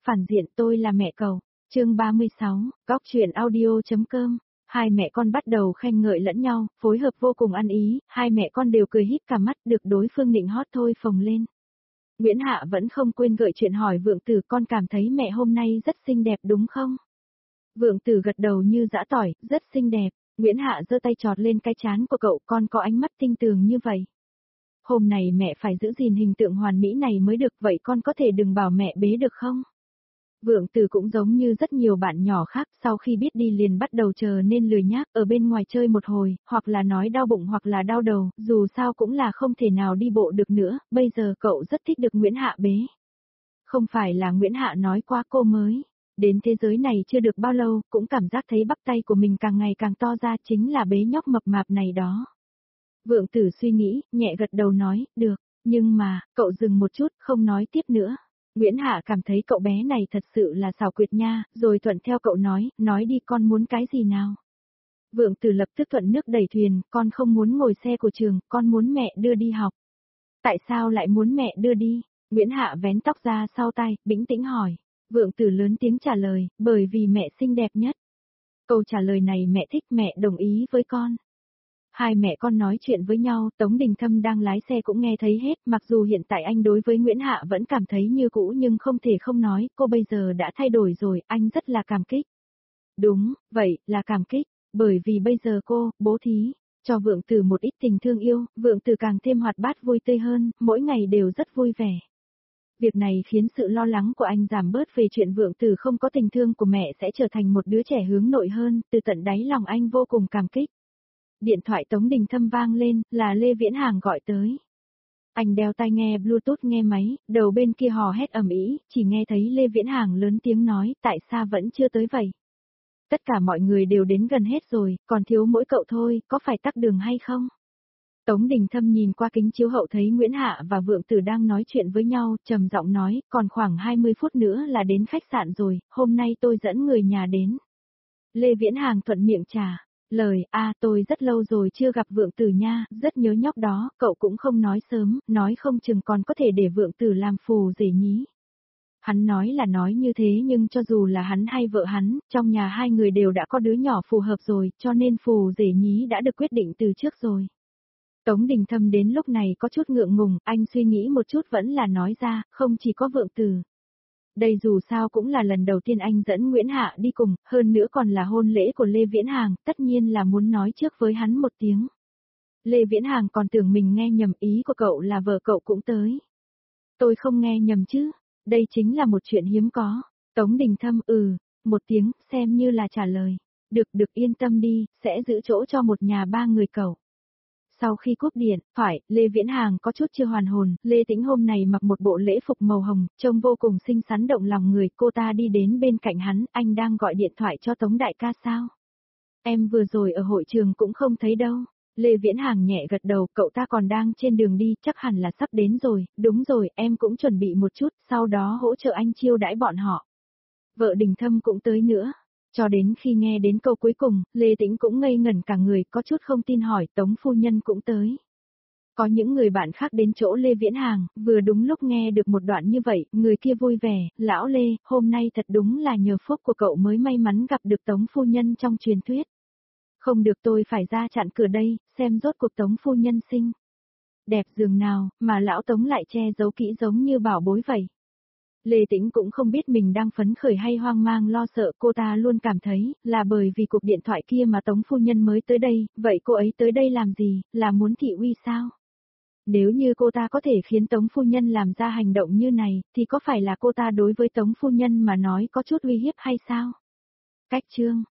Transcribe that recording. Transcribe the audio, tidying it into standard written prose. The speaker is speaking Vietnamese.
Phản diện tôi là mẹ cậu. Chương 36, Góc truyện audio.com. Hai mẹ con bắt đầu khen ngợi lẫn nhau, phối hợp vô cùng ăn ý, hai mẹ con đều cười híp cả mắt được đối phương nịnh hót thôi phồng lên. Nguyễn Hạ vẫn không quên gợi chuyện hỏi Vượng Tử, con cảm thấy mẹ hôm nay rất xinh đẹp đúng không? Vượng Tử gật đầu như giã tỏi, rất xinh đẹp. Nguyễn Hạ giơ tay chọt lên cái trán của cậu, con có ánh mắt tinh tường như vậy. Hôm nay mẹ phải giữ gìn hình tượng hoàn mỹ này mới được, vậy con có thể đừng bảo mẹ bế được không? Vượng Tử cũng giống như rất nhiều bạn nhỏ khác, sau khi biết đi liền bắt đầu chờ nên lười nhác ở bên ngoài chơi một hồi, hoặc là nói đau bụng hoặc là đau đầu, dù sao cũng là không thể nào đi bộ được nữa, bây giờ cậu rất thích được Nguyễn Hạ bế. Không phải là Nguyễn Hạ nói qua cô mới đến thế giới này chưa được bao lâu, cũng cảm giác thấy bắp tay của mình càng ngày càng to ra, chính là bế nhóc mập mạp này đó. Vượng Tử suy nghĩ, nhẹ gật đầu nói, được, nhưng mà, cậu dừng một chút, không nói tiếp nữa. Nguyễn Hạ cảm thấy cậu bé này thật sự là xảo quyệt nha, rồi thuận theo cậu nói đi con muốn cái gì nào. Vượng Tử lập tức thuận nước đẩy thuyền, con không muốn ngồi xe của trường, con muốn mẹ đưa đi học. Tại sao lại muốn mẹ đưa đi? Nguyễn Hạ vén tóc ra sau tai, bĩnh tĩnh hỏi. Vượng Tử lớn tiếng trả lời, bởi vì mẹ xinh đẹp nhất. Câu trả lời này mẹ thích, mẹ đồng ý với con. Hai mẹ con nói chuyện với nhau, Tống Đình Thâm đang lái xe cũng nghe thấy hết, mặc dù hiện tại anh đối với Nguyễn Hạ vẫn cảm thấy như cũ nhưng không thể không nói, cô bây giờ đã thay đổi rồi, anh rất là cảm kích. Đúng, vậy, là cảm kích, bởi vì bây giờ cô, bố thí, cho Vượng Tử một ít tình thương yêu, Vượng Tử càng thêm hoạt bát vui tươi hơn, mỗi ngày đều rất vui vẻ. Việc này khiến sự lo lắng của anh giảm bớt về chuyện Vượng Tử không có tình thương của mẹ sẽ trở thành một đứa trẻ hướng nội hơn, từ tận đáy lòng anh vô cùng cảm kích. Điện thoại Tống Đình Thâm vang lên, là Lê Viễn Hàng gọi tới. Anh đeo tai nghe Bluetooth nghe máy, đầu bên kia hò hét ầm ĩ, chỉ nghe thấy Lê Viễn Hàng lớn tiếng nói, tại sao vẫn chưa tới vậy? Tất cả mọi người đều đến gần hết rồi, còn thiếu mỗi cậu thôi, có phải tắc đường hay không? Tống Đình Thâm nhìn qua kính chiếu hậu thấy Nguyễn Hạ và Vượng Tử đang nói chuyện với nhau, trầm giọng nói, còn khoảng 20 phút nữa là đến khách sạn rồi, hôm nay tôi dẫn người nhà đến. Lê Viễn Hàng thuận miệng trả lời, tôi rất lâu rồi chưa gặp Vượng Tử nha, rất nhớ nhóc đó, cậu cũng không nói sớm, nói không chừng còn có thể để Vượng Tử làm phù rể nhí. Hắn nói là nói như thế nhưng cho dù là hắn hay vợ hắn, trong nhà hai người đều đã có đứa nhỏ phù hợp rồi, cho nên phù rể nhí đã được quyết định từ trước rồi. Tống Đình Thâm đến lúc này có chút ngượng ngùng, anh suy nghĩ một chút vẫn là nói ra, không chỉ có Vượng Tử. Đây dù sao cũng là lần đầu tiên anh dẫn Nguyễn Hạ đi cùng, hơn nữa còn là hôn lễ của Lê Viễn Hàng, tất nhiên là muốn nói trước với hắn một tiếng. Lê Viễn Hàng còn tưởng mình nghe nhầm, ý của cậu là vợ cậu cũng tới. Tôi không nghe nhầm chứ, đây chính là một chuyện hiếm có. Tống Đình Thâm một tiếng, xem như là trả lời. Được yên tâm đi, sẽ giữ chỗ cho một nhà ba người cậu. Sau khi cúp điện, Lê Viễn Hàng có chút chưa hoàn hồn, Lê Tĩnh hôm này mặc một bộ lễ phục màu hồng, trông vô cùng xinh xắn động lòng người, cô ta đi đến bên cạnh hắn, anh đang gọi điện thoại cho Tống đại ca sao? Em vừa rồi ở hội trường cũng không thấy đâu. Lê Viễn Hàng nhẹ gật đầu, cậu ta còn đang trên đường đi, chắc hẳn là sắp đến rồi, đúng rồi, em cũng chuẩn bị một chút, sau đó hỗ trợ anh chiêu đãi bọn họ. Vợ Đình Thâm cũng tới nữa. Cho đến khi nghe đến câu cuối cùng, Lê Tĩnh cũng ngây ngẩn cả người, có chút không tin hỏi, Tống phu nhân cũng tới. Có những người bạn khác đến chỗ Lê Viễn Hàng, vừa đúng lúc nghe được một đoạn như vậy, người kia vui vẻ, lão Lê, hôm nay thật đúng là nhờ phúc của cậu mới may mắn gặp được Tống phu nhân trong truyền thuyết. Không được, tôi phải ra chặn cửa đây, xem rốt cuộc Tống phu nhân xinh đẹp giường nào, mà lão Tống lại che giấu kỹ giống như bảo bối vậy. Lê Tĩnh cũng không biết mình đang phấn khởi hay hoang mang lo sợ, cô ta luôn cảm thấy, là bởi vì cuộc điện thoại kia mà Tống phu nhân mới tới đây, vậy cô ấy tới đây làm gì, là muốn thị uy sao? Nếu như cô ta có thể khiến Tống phu nhân làm ra hành động như này, thì có phải là cô ta đối với Tống phu nhân mà nói có chút uy hiếp hay sao? Cách chương